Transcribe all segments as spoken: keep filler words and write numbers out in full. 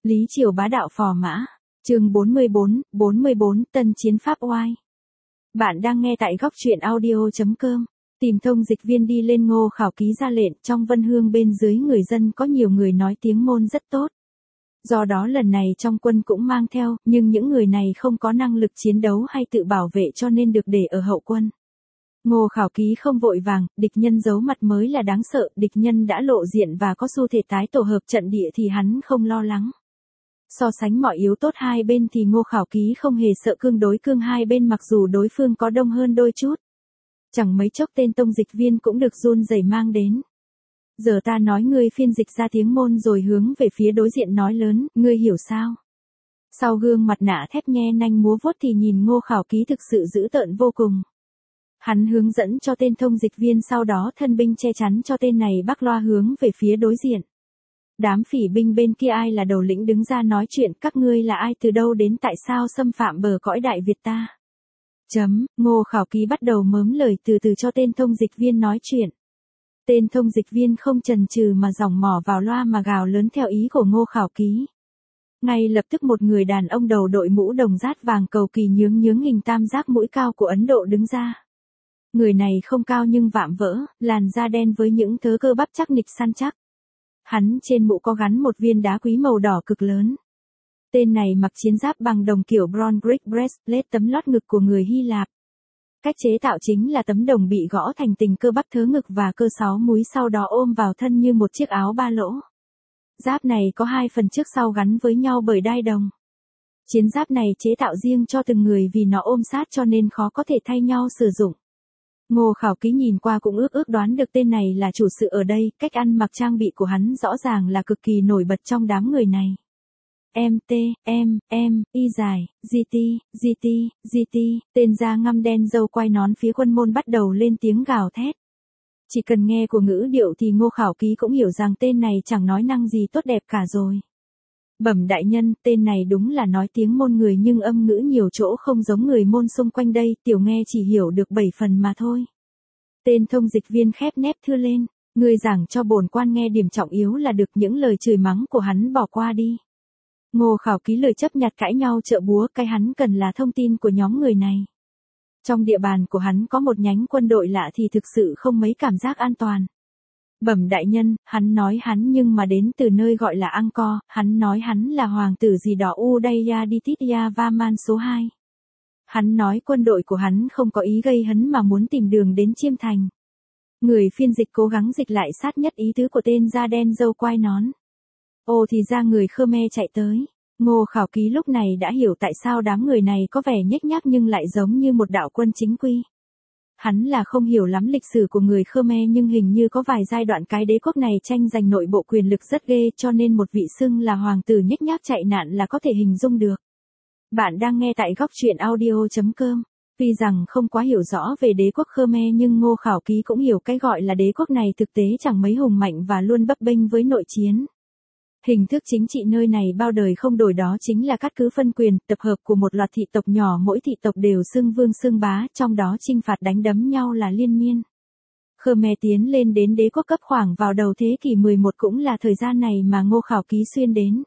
Lý Triều bá đạo phò mã. Chương bốn mươi bốn, bốn mươi bốn, Tân chiến Pháp oai. Bạn đang nghe tại góc truyện audio chấm com. Tìm thông dịch viên đi lên Ngô Khảo Ký ra lệnh, trong Vân Hương bên dưới người dân có nhiều người nói tiếng Môn rất tốt. Do đó lần này trong quân cũng mang theo, nhưng những người này không có năng lực chiến đấu hay tự bảo vệ cho nên được để ở hậu quân. Ngô Khảo Ký không vội vàng, địch nhân giấu mặt mới là đáng sợ, địch nhân đã lộ diện và có xu thể tái tổ hợp trận địa thì hắn không lo lắng. So sánh mọi yếu tốt hai bên thì Ngô Khảo Ký không hề sợ cương đối cương hai bên mặc dù đối phương có đông hơn đôi chút. Chẳng mấy chốc tên tông dịch viên cũng được run rẩy mang đến. Giờ ta nói ngươi phiên dịch ra tiếng Môn rồi hướng về phía đối diện nói lớn, ngươi hiểu sao? Sau gương mặt nạ thép nhe nanh múa vuốt thì nhìn Ngô Khảo Ký thực sự dữ tợn vô cùng. Hắn hướng dẫn cho tên thông dịch viên sau đó thân binh che chắn cho tên này bắc loa hướng về phía đối diện. Đám phỉ binh bên kia ai là đầu lĩnh đứng ra nói chuyện, các ngươi là ai, từ đâu đến, tại sao xâm phạm bờ cõi Đại Việt ta? Chấm, Ngô Khảo Ký bắt đầu mớm lời từ từ cho tên thông dịch viên nói chuyện. Tên thông dịch viên không chần chừ mà giỏng mỏ vào loa mà gào lớn theo ý của Ngô Khảo Ký. Ngay lập tức một người đàn ông đầu đội mũ đồng rát vàng cầu kỳ nhướng nhướng hình tam giác mũi cao của Ấn Độ đứng ra. Người này không cao nhưng vạm vỡ, làn da đen với những thớ cơ bắp chắc nịch săn chắc. Hắn trên mũ có gắn một viên đá quý màu đỏ cực lớn. Tên này mặc chiến giáp bằng đồng kiểu Bronze Brick Breastplate tấm lót ngực của người Hy Lạp. Cách chế tạo chính là tấm đồng bị gõ thành tình cơ bắp thớ ngực và cơ sáu múi sau đó ôm vào thân như một chiếc áo ba lỗ. Giáp này có hai phần trước sau gắn với nhau bởi đai đồng. Chiến giáp này chế tạo riêng cho từng người vì nó ôm sát cho nên khó có thể thay nhau sử dụng. Ngô Khảo Ký nhìn qua cũng ước ước đoán được tên này là chủ sự ở đây, cách ăn mặc trang bị của hắn rõ ràng là cực kỳ nổi bật trong đám người này. em tê, em, em, y dài, giê tê, giê tê, giê tê, tên da ngăm đen râu quai nón phía quân Môn bắt đầu lên tiếng gào thét. Chỉ cần nghe của ngữ điệu thì Ngô Khảo Ký cũng hiểu rằng tên này chẳng nói năng gì tốt đẹp cả rồi. Bẩm đại nhân, tên này đúng là nói tiếng Môn người nhưng âm ngữ nhiều chỗ không giống người Môn xung quanh đây, tiểu nghe chỉ hiểu được bảy phần mà thôi. Tên thông dịch viên khép nép thưa lên, ngươi giảng cho bổn quan nghe điểm trọng yếu là được, những lời chửi mắng của hắn bỏ qua đi. Ngô Khảo Ký lời chấp nhặt cãi nhau trợ búa, cái hắn cần là thông tin của nhóm người này. Trong địa bàn của hắn có một nhánh quân đội lạ thì thực sự không mấy cảm giác an toàn. Bẩm đại nhân, hắn nói hắn nhưng mà đến từ nơi gọi là Angkor, hắn nói hắn là hoàng tử gì đó Udayaditya Varman số hai. Hắn nói quân đội của hắn không có ý gây hấn mà muốn tìm đường đến Chiêm Thành. Người phiên dịch cố gắng dịch lại sát nhất ý tứ của tên da đen râu quai nón. Ồ thì ra người Khmer chạy tới. Ngô Khảo Ký lúc này đã hiểu tại sao đám người này có vẻ nhếch nhác nhưng lại giống như một đạo quân chính quy. Hắn là không hiểu lắm lịch sử của người Khmer nhưng hình như có vài giai đoạn cái đế quốc này tranh giành nội bộ quyền lực rất ghê cho nên một vị xưng là hoàng tử nhếch nhác chạy nạn là có thể hình dung được. Bạn đang nghe tại góc truyện audio chấm com. Tuy rằng không quá hiểu rõ về đế quốc Khmer nhưng Ngô Khảo Ký cũng hiểu cái gọi là đế quốc này thực tế chẳng mấy hùng mạnh và luôn bấp bênh với nội chiến. Hình thức chính trị nơi này bao đời không đổi đó chính là cắt cứ phân quyền, tập hợp của một loạt thị tộc nhỏ, mỗi thị tộc đều xưng vương xưng bá, trong đó chinh phạt đánh đấm nhau là liên miên. Khmer tiến lên đến đế quốc cấp khoảng vào đầu thế kỷ mười một cũng là thời gian này mà Ngô Khảo Ký xuyên đến.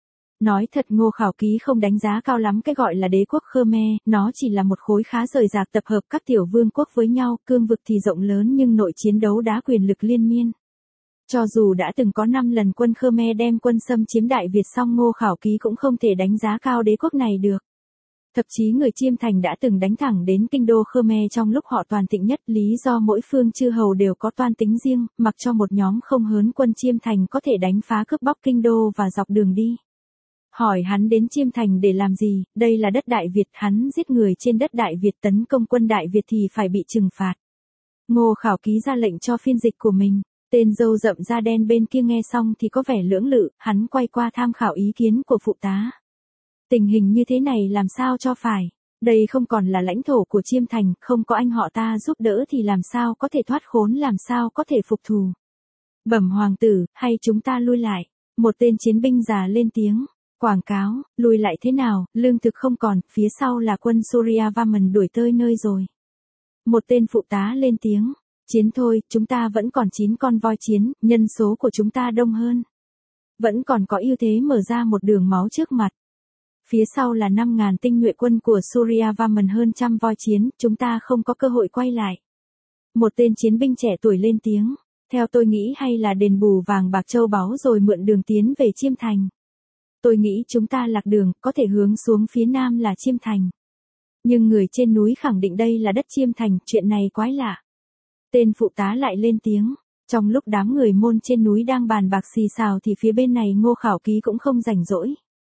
Nói thật Ngô Khảo Ký không đánh giá cao lắm cái gọi là đế quốc Khmer, nó chỉ là một khối khá rời rạc tập hợp các tiểu vương quốc với nhau, cương vực thì rộng lớn nhưng nội chiến đấu đá quyền lực liên miên. Cho dù đã từng có năm lần quân Khmer đem quân xâm chiếm Đại Việt song Ngô Khảo Ký cũng không thể đánh giá cao đế quốc này được. Thậm chí người Chiêm Thành đã từng đánh thẳng đến kinh đô Khmer trong lúc họ toàn thịnh nhất, lý do mỗi phương chư hầu đều có toan tính riêng, mặc cho một nhóm không hớn quân Chiêm Thành có thể đánh phá cướp bóc kinh đô và dọc đường đi. Hỏi hắn đến Chiêm Thành để làm gì, đây là đất Đại Việt, hắn giết người trên đất Đại Việt tấn công quân Đại Việt thì phải bị trừng phạt. Ngô Khảo Ký ra lệnh cho phiên dịch của mình. Tên râu rậm da đen bên kia nghe xong thì có vẻ lưỡng lự, hắn quay qua tham khảo ý kiến của phụ tá. Tình hình như thế này làm sao cho phải, đây không còn là lãnh thổ của Chiêm Thành, không có anh họ ta giúp đỡ thì làm sao có thể thoát khốn, làm sao có thể phục thù. Bẩm hoàng tử, hay chúng ta lui lại, một tên chiến binh già lên tiếng. Quảng cáo, lui lại thế nào, lương thực không còn, phía sau là quân Surya Varman đuổi tới nơi rồi. Một tên phụ tá lên tiếng. Chiến thôi, chúng ta vẫn còn chín con voi chiến, nhân số của chúng ta đông hơn. Vẫn còn có ưu thế mở ra một đường máu trước mặt. Phía sau là năm ngàn tinh nhuệ quân của Suryavarman hơn trăm voi chiến, chúng ta không có cơ hội quay lại. Một tên chiến binh trẻ tuổi lên tiếng, theo tôi nghĩ hay là đền bù vàng bạc châu báu rồi mượn đường tiến về Chiêm Thành. Tôi nghĩ chúng ta lạc đường, có thể hướng xuống phía nam là Chiêm Thành. Nhưng người trên núi khẳng định đây là đất Chiêm Thành, chuyện này quái lạ. Tên phụ tá lại lên tiếng, trong lúc đám người Môn trên núi đang bàn bạc xì xào thì phía bên này Ngô Khảo Ký cũng không rảnh rỗi.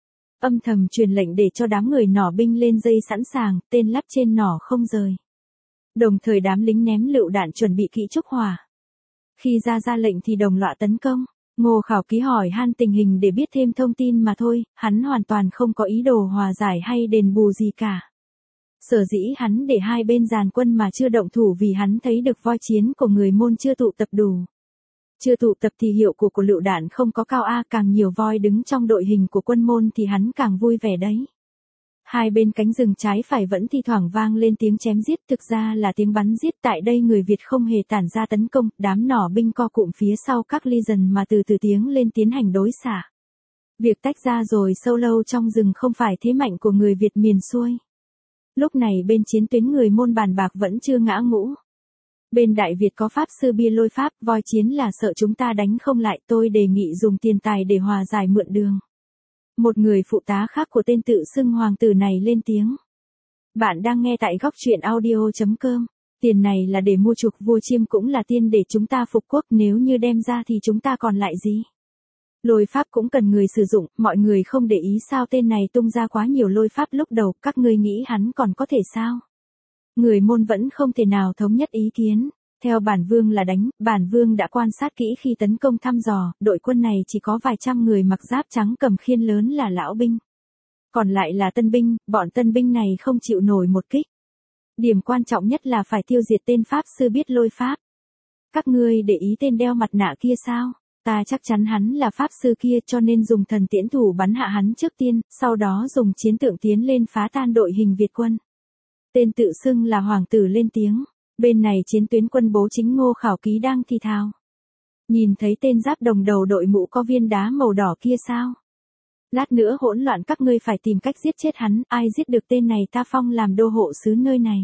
Âm thầm truyền lệnh để cho đám người nỏ binh lên dây sẵn sàng, tên lắp trên nỏ không rời. Đồng thời đám lính ném lựu đạn chuẩn bị kỹ trúc hỏa. Khi ra ra lệnh thì đồng loạt tấn công. Ngô Khảo Ký hỏi han tình hình để biết thêm thông tin mà thôi, hắn hoàn toàn không có ý đồ hòa giải hay đền bù gì cả. Sở dĩ hắn để hai bên dàn quân mà chưa động thủ vì hắn thấy được voi chiến của người Môn chưa tụ tập đủ. Chưa tụ tập thì hiệu của của lựu đạn không có cao a, càng nhiều voi đứng trong đội hình của quân Môn thì hắn càng vui vẻ đấy. Hai bên cánh rừng trái phải vẫn thi thoảng vang lên tiếng chém giết, thực ra là tiếng bắn giết. Tại đây người Việt không hề tản ra tấn công, đám nỏ binh co cụm phía sau các ly dần mà từ từ tiếng lên tiến hành đối xạ. Việc tách ra rồi sâu lâu trong rừng không phải thế mạnh của người Việt miền xuôi. Lúc này bên chiến tuyến người Môn bàn bạc vẫn chưa ngã ngũ. Bên Đại Việt có pháp sư bia lôi pháp, voi chiến là sợ chúng ta đánh không lại, tôi đề nghị dùng tiền tài để hòa giải mượn đường. Một người phụ tá khác của tên tự xưng hoàng tử này lên tiếng. Bạn đang nghe tại góc truyện audio chấm com. Tiền này là để mua chuộc vua Chiêm cũng là tiền để chúng ta phục quốc, nếu như đem ra thì chúng ta còn lại gì. Lôi pháp cũng cần người sử dụng, mọi người không để ý sao tên này tung ra quá nhiều lôi pháp lúc đầu, các ngươi nghĩ hắn còn có thể sao? Người Môn vẫn không thể nào thống nhất ý kiến. Theo bản vương là đánh, bản vương đã quan sát kỹ khi tấn công thăm dò, đội quân này chỉ có vài trăm người mặc giáp trắng cầm khiên lớn là lão binh. Còn lại là tân binh, bọn tân binh này không chịu nổi một kích. Điểm quan trọng nhất là phải tiêu diệt tên pháp sư biết lôi pháp. Các ngươi để ý tên đeo mặt nạ kia sao? Ta chắc chắn hắn là pháp sư kia cho nên dùng thần tiễn thủ bắn hạ hắn trước tiên, sau đó dùng chiến tượng tiến lên phá tan đội hình Việt quân. Tên tự xưng là hoàng tử lên tiếng. Bên này chiến tuyến quân bố chính Ngô Khảo Ký đang thì thào. Nhìn thấy tên giáp đồng đầu đội mũ có viên đá màu đỏ kia sao? Lát nữa hỗn loạn các ngươi phải tìm cách giết chết hắn, ai giết được tên này ta phong làm đô hộ sứ nơi này.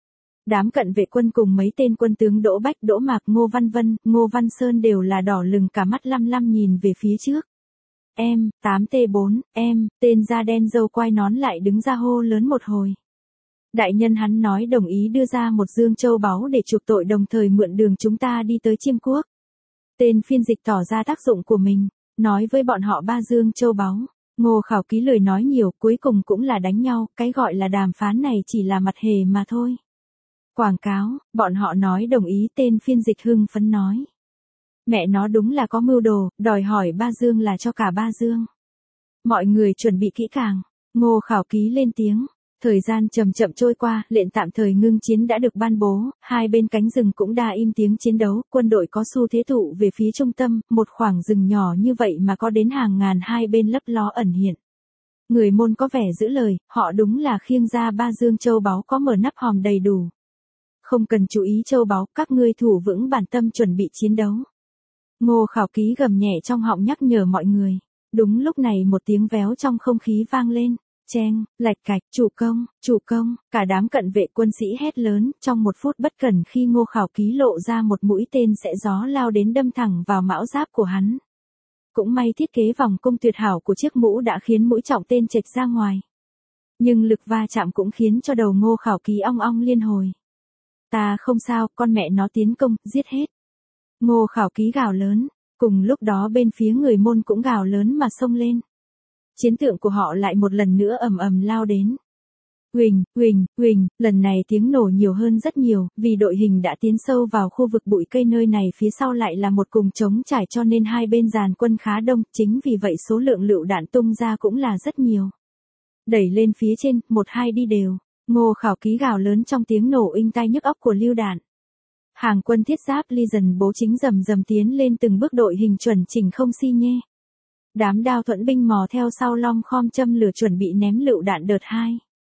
Đám cận vệ quân cùng mấy tên quân tướng Đỗ Bách, Đỗ Mạc, Ngô Văn Vân, Ngô Văn Sơn đều là đỏ lừng cả mắt lăm lăm nhìn về phía trước. Em, tám T bốn, em, tên da đen râu quai nón lại đứng ra hô lớn một hồi. Đại nhân hắn nói đồng ý đưa ra một dương châu báu để chuộc tội đồng thời mượn đường chúng ta đi tới Chiêm Quốc. Tên phiên dịch tỏ ra tác dụng của mình, nói với bọn họ ba dương châu báu. Ngô Khảo Ký lời nói nhiều, cuối cùng cũng là đánh nhau, cái gọi là đàm phán này chỉ là mặt hề mà thôi. Quảng cáo, bọn họ nói đồng ý, tên phiên dịch hưng phấn nói. Mẹ nó đúng là có mưu đồ, đòi hỏi ba dương là cho cả ba dương. Mọi người chuẩn bị kỹ càng, Ngô Khảo Ký lên tiếng. Thời gian chậm chậm trôi qua, lệnh tạm thời ngưng chiến đã được ban bố, hai bên cánh rừng cũng đa im tiếng chiến đấu, quân đội có xu thế tụ về phía trung tâm, một khoảng rừng nhỏ như vậy mà có đến hàng ngàn hai bên lấp ló ẩn hiện. Người Môn có vẻ giữ lời, họ đúng là khiêng ra ba dương châu báu có mở nắp hòm đầy đủ. Không cần chú ý châu báu, các ngươi thủ vững bản tâm chuẩn bị chiến đấu. Ngô Khảo Ký gầm nhẹ trong họng nhắc nhở mọi người. Đúng lúc này một tiếng véo trong không khí vang lên. Cheng, lạch cạch, chủ công, chủ công, cả đám cận vệ quân sĩ hét lớn, trong một phút bất cẩn khi Ngô Khảo Ký lộ ra một mũi tên sẽ gió lao đến đâm thẳng vào mão giáp của hắn. Cũng may thiết kế vòng cung tuyệt hảo của chiếc mũ đã khiến mũi trọng tên chệch ra ngoài. Nhưng lực va chạm cũng khiến cho đầu Ngô Khảo Ký ong ong liên hồi. Ta không sao, con mẹ nó tiến công, giết hết. Ngô Khảo Ký gào lớn, cùng lúc đó bên phía người Môn cũng gào lớn mà xông lên. Chiến tượng của họ lại một lần nữa ầm ầm lao đến. Huỳnh, huỳnh, huỳnh, lần này tiếng nổ nhiều hơn rất nhiều, vì đội hình đã tiến sâu vào khu vực bụi cây nơi này phía sau lại là một cùng trống trải cho nên hai bên dàn quân khá đông, chính vì vậy số lượng lựu đạn tung ra cũng là rất nhiều. Đẩy lên phía trên, một hai đi đều, Ngô Khảo Ký gào lớn trong tiếng nổ inh tai nhức óc của lưu đạn. Hàng quân thiết giáp ly dần bố chính rầm rầm tiến lên từng bước đội hình chuẩn chỉnh không si nhê. Đám đao thuẫn binh mò theo sau long khom châm lửa chuẩn bị ném lựu đạn đợt hai.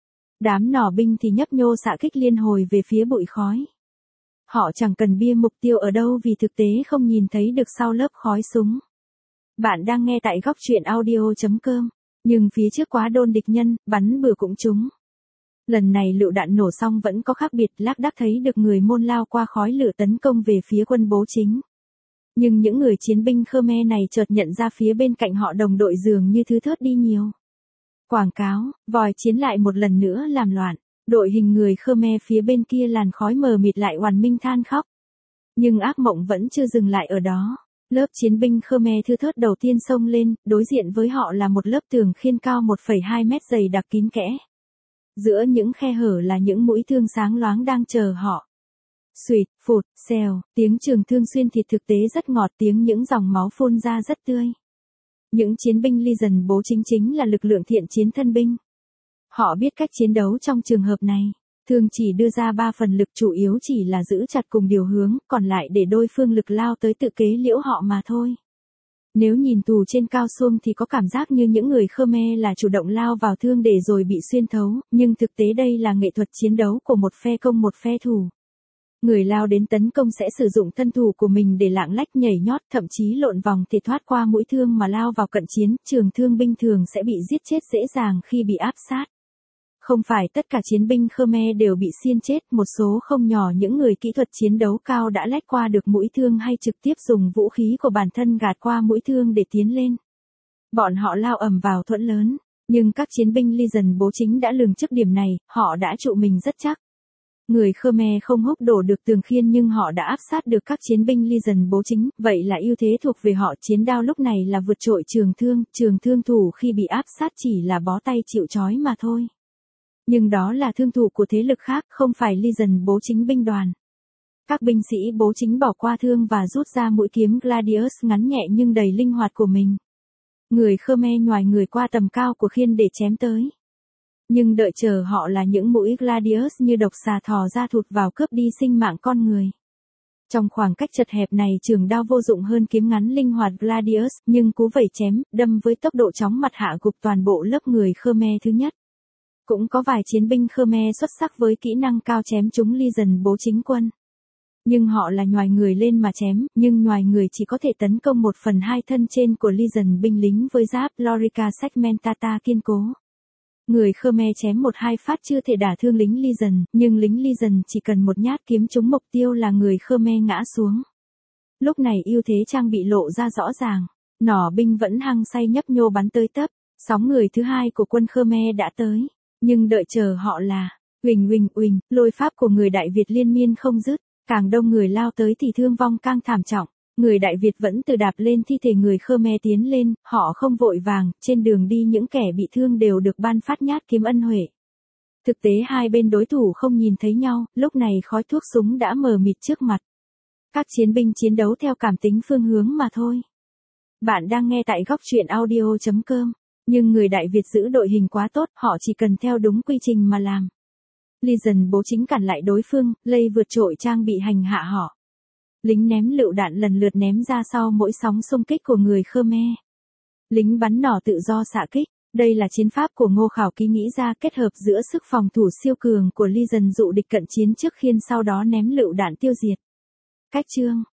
Đám nỏ binh thì nhấp nhô xạ kích liên hồi về phía bụi khói. Họ chẳng cần bia mục tiêu ở đâu vì thực tế không nhìn thấy được sau lớp khói súng. Bạn đang nghe tại góc truyện audio.com. Nhưng phía trước quá đôn địch nhân, bắn bừa cũng trúng. Lần này lựu đạn nổ xong vẫn có khác biệt, lác đác thấy được người Môn lao qua khói lửa tấn công về phía quân Bố Chính. Nhưng những người chiến binh Khmer này chợt nhận ra phía bên cạnh họ đồng đội dường như thứ thớt đi nhiều. Quảng cáo, vòi chiến lại một lần nữa làm loạn, đội hình người Khmer phía bên kia làn khói mờ mịt lại oằn minh than khóc. Nhưng ác mộng vẫn chưa dừng lại ở đó. Lớp chiến binh Khmer thưa thớt đầu tiên xông lên, đối diện với họ là một lớp tường khiên cao một phẩy hai mét dày đặc kín kẽ. Giữa những khe hở là những mũi thương sáng loáng đang chờ họ. Xuỵt, phụt, xèo, tiếng trường thương xuyên thịt thực tế rất ngọt, tiếng những dòng máu phun ra rất tươi. Những chiến binh Legion Bố Chính chính là lực lượng thiện chiến thân binh. Họ biết cách chiến đấu trong trường hợp này. Thường chỉ đưa ra ba phần lực, chủ yếu chỉ là giữ chặt cùng điều hướng, còn lại để đối phương lực lao tới tự kế liễu họ mà thôi. Nếu nhìn tù trên cao xuông thì có cảm giác như những người Khmer là chủ động lao vào thương để rồi bị xuyên thấu, nhưng thực tế đây là nghệ thuật chiến đấu của một phe công một phe thủ. Người lao đến tấn công sẽ sử dụng thân thủ của mình để lạng lách nhảy nhót, thậm chí lộn vòng để thoát qua mũi thương mà lao vào cận chiến. Trường thương binh thường sẽ bị giết chết dễ dàng khi bị áp sát. Không phải tất cả chiến binh Khmer đều bị xiên chết, một số không nhỏ những người kỹ thuật chiến đấu cao đã lách qua được mũi thương hay trực tiếp dùng vũ khí của bản thân gạt qua mũi thương để tiến lên. Bọn họ lao ầm vào thuẫn lớn, nhưng các chiến binh Legion Bố Chính đã lường trước điểm này, họ đã trụ mình rất chắc. Người Khmer không húc đổ được tường khiên nhưng họ đã áp sát được các chiến binh Legion Bố Chính, vậy là ưu thế thuộc về họ. Chiến đao lúc này là vượt trội trường thương, trường thương thủ khi bị áp sát chỉ là bó tay chịu trói mà thôi. Nhưng đó là thương thủ của thế lực khác, không phải Legion Bố Chính binh đoàn. Các binh sĩ Bố Chính bỏ qua thương và rút ra mũi kiếm Gladius ngắn nhẹ nhưng đầy linh hoạt của mình. Người Khmer nhoài người qua tầm cao của khiên để chém tới. Nhưng đợi chờ họ là những mũi Gladius như độc xà thò ra thụt vào cướp đi sinh mạng con người. Trong khoảng cách chật hẹp này, trường đao vô dụng hơn kiếm ngắn linh hoạt Gladius, nhưng cú vẩy chém, đâm với tốc độ chóng mặt hạ gục toàn bộ lớp người Khmer thứ nhất. Cũng có vài chiến binh Khmer xuất sắc với kỹ năng cao chém trúng Legion Bố Chính quân. Nhưng họ là nhoài người lên mà chém, nhưng nhoài người chỉ có thể tấn công một phần hai thân trên của Legion binh lính với giáp Lorica segmentata kiên cố. Người Khmer chém một hai phát chưa thể đả thương lính Legion, nhưng lính Legion chỉ cần một nhát kiếm trúng mục tiêu là người Khmer ngã xuống. Lúc này ưu thế trang bị lộ ra rõ ràng, nỏ binh vẫn hăng say nhấp nhô bắn tới tấp, sóng người thứ hai của quân Khmer đã tới. Nhưng đợi chờ họ là, uỳnh uỳnh uỳnh, lôi pháp của người Đại Việt liên miên không dứt, càng đông người lao tới thì thương vong càng thảm trọng. Người Đại Việt vẫn từ đạp lên thi thể người Khmer tiến lên, họ không vội vàng, trên đường đi những kẻ bị thương đều được ban phát nhát kiếm ân huệ. Thực tế hai bên đối thủ không nhìn thấy nhau, lúc này khói thuốc súng đã mờ mịt trước mặt. Các chiến binh chiến đấu theo cảm tính phương hướng mà thôi. Bạn đang nghe tại góc truyện audio.com. Nhưng người Đại Việt giữ đội hình quá tốt, họ chỉ cần theo đúng quy trình mà làm. Legion Bố Chính cản lại đối phương, lây vượt trội trang bị hành hạ họ. Lính ném lựu đạn lần lượt ném ra sau mỗi sóng xung kích của người Khmer. Lính bắn nỏ tự do xạ kích. Đây là chiến pháp của Ngô Khảo Ký nghĩ ra, kết hợp giữa sức phòng thủ siêu cường của Legion dụ địch cận chiến trước khiên, sau đó ném lựu đạn tiêu diệt. Cách chương